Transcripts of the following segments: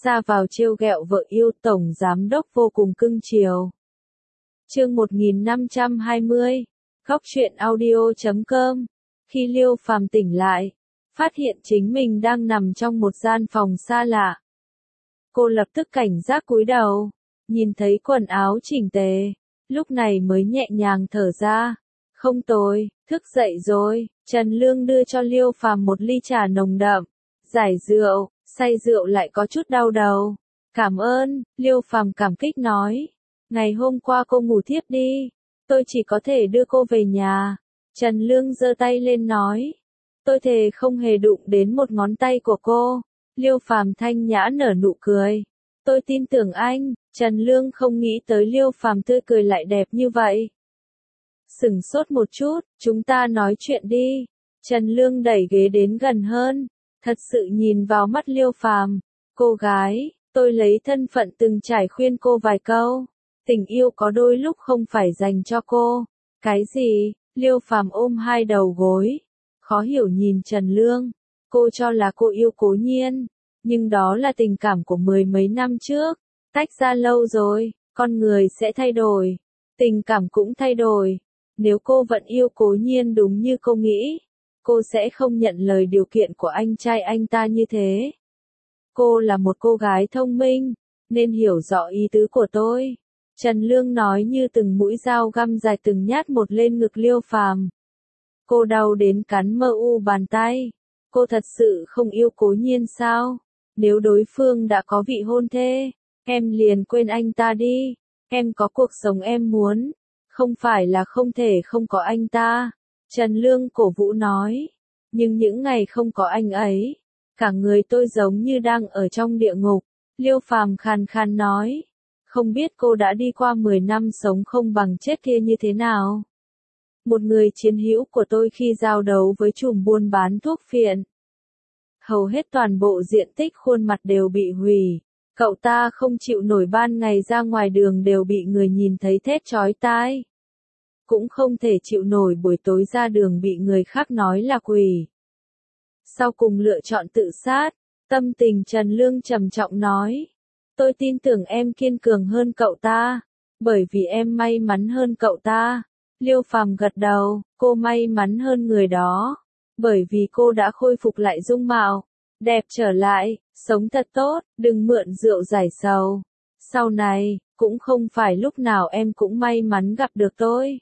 ra vào trêu ghẹo vợ yêu, tổng giám đốc vô cùng cưng chiều. Chương 1520, Góc truyện audio.com. Khi Liêu Phàm tỉnh lại, phát hiện chính mình đang nằm trong một gian phòng xa lạ. Cô lập tức cảnh giác cúi đầu, nhìn thấy quần áo chỉnh tề, lúc này mới nhẹ nhàng thở ra. Không tồi, thức dậy rồi. Trần Lương đưa cho Liêu Phàm một ly trà nồng đậm, giải rượu, say rượu lại có chút đau đầu. Cảm ơn, Liêu Phàm cảm kích nói. Ngày hôm qua cô ngủ thiếp đi, tôi chỉ có thể đưa cô về nhà. Trần Lương giơ tay lên nói. Tôi thề không hề đụng đến một ngón tay của cô. Liêu Phàm thanh nhã nở nụ cười. Tôi tin tưởng anh. Trần Lương không nghĩ tới Liêu Phàm tươi cười lại đẹp như vậy. Sửng sốt một chút, chúng ta nói chuyện đi. Trần Lương đẩy ghế đến gần hơn, thật sự nhìn vào mắt Liêu Phàm. Cô gái, tôi lấy thân phận từng trải khuyên cô vài câu. Tình yêu có đôi lúc không phải dành cho cô. Cái gì? Liêu Phàm ôm hai đầu gối, khó hiểu nhìn Trần Lương. Cô cho là cô yêu Cố Nhiên, nhưng đó là tình cảm của mười mấy năm trước. Tách ra lâu rồi, con người sẽ thay đổi, tình cảm cũng thay đổi. Nếu cô vẫn yêu Cố Nhiên đúng như cô nghĩ, cô sẽ không nhận lời điều kiện của anh trai anh ta như thế. Cô là một cô gái thông minh, nên hiểu rõ ý tứ của tôi. Trần Lương nói như từng mũi dao găm dài từng nhát một lên ngực Liêu Phàm. Cô đau đến cắn mờ u bàn tay. Cô thật sự không yêu Cố Nhiên sao? Nếu đối phương đã có vị hôn thê, em liền quên anh ta đi. Em có cuộc sống em muốn, không phải là không thể không có anh ta. Trần Lương cổ vũ nói. Nhưng những ngày không có anh ấy, cả người tôi giống như đang ở trong địa ngục. Liêu Phàm khàn khàn nói. Không biết cô đã đi qua 10 năm sống không bằng chết kia như thế nào? Một người chiến hữu của tôi khi giao đấu với trùm buôn bán thuốc phiện. Hầu hết toàn bộ diện tích khuôn mặt đều bị hủy. Cậu ta không chịu nổi ban ngày ra ngoài đường đều bị người nhìn thấy thét chói tai. Cũng không thể chịu nổi buổi tối ra đường bị người khác nói là quỷ. Sau cùng lựa chọn tự sát, tâm tình Trần Lương trầm trọng nói. Tôi tin tưởng em kiên cường hơn cậu ta, bởi vì em may mắn hơn cậu ta. Liêu Phàm gật đầu, cô may mắn hơn người đó, bởi vì cô đã khôi phục lại dung mạo, đẹp trở lại, sống thật tốt, đừng mượn rượu giải sầu. Sau này, cũng không phải lúc nào em cũng may mắn gặp được tôi.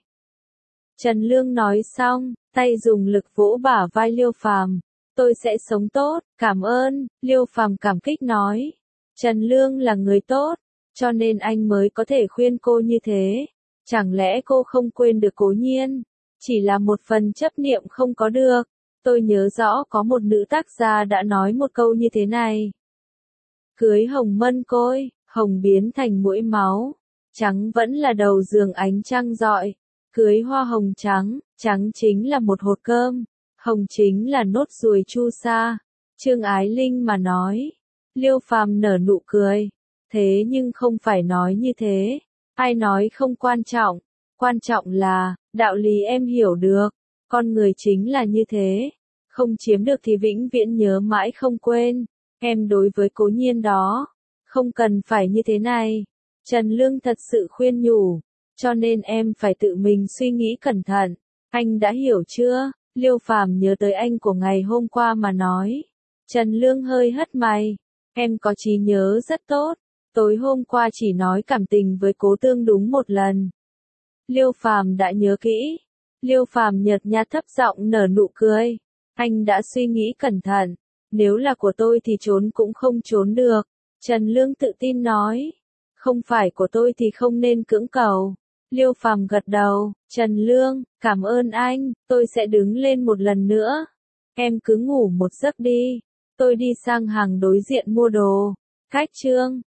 Trần Lương nói xong, tay dùng lực vỗ bả vai Liêu Phàm. Tôi sẽ sống tốt, cảm ơn, Liêu Phàm cảm kích nói. Trần Lương là người tốt, cho nên anh mới có thể khuyên cô như thế. Chẳng lẽ cô không quên được Cố Nhiên? Chỉ là một phần chấp niệm không có được. Tôi nhớ rõ có một nữ tác gia đã nói một câu như thế này. Cưới hồng mân côi, hồng biến thành muỗi máu. Trắng vẫn là đầu giường ánh trăng rọi. Cưới hoa hồng trắng, trắng chính là một hột cơm. Hồng chính là nốt ruồi chu sa. Trương Ái Linh mà nói. Liêu Phàm nở nụ cười. Thế nhưng không phải nói như thế. Ai nói không quan trọng là, đạo lý em hiểu được. Con người chính là như thế. Không chiếm được thì vĩnh viễn nhớ mãi không quên. Em đối với Cố Nhiên đó, không cần phải như thế này. Trần Lương thật sự khuyên nhủ. Cho nên em phải tự mình suy nghĩ cẩn thận. Anh đã hiểu chưa? Liêu Phàm nhớ tới anh của ngày hôm qua mà nói. Trần Lương hơi hất mày. Em có trí nhớ rất tốt. Tối hôm qua chỉ nói cảm tình với Cố Tương đúng một lần. Liêu Phàm đã nhớ kỹ. Liêu Phàm nhợt nhạt thấp giọng nở nụ cười. Anh đã suy nghĩ cẩn thận. Nếu là của tôi thì trốn cũng không trốn được. Trần Lương tự tin nói. Không phải của tôi thì không nên cưỡng cầu. Liêu Phàm gật đầu. Trần Lương, cảm ơn anh, tôi sẽ đứng lên một lần nữa. Em cứ ngủ một giấc đi. Tôi đi sang hàng đối diện mua đồ. Cách chương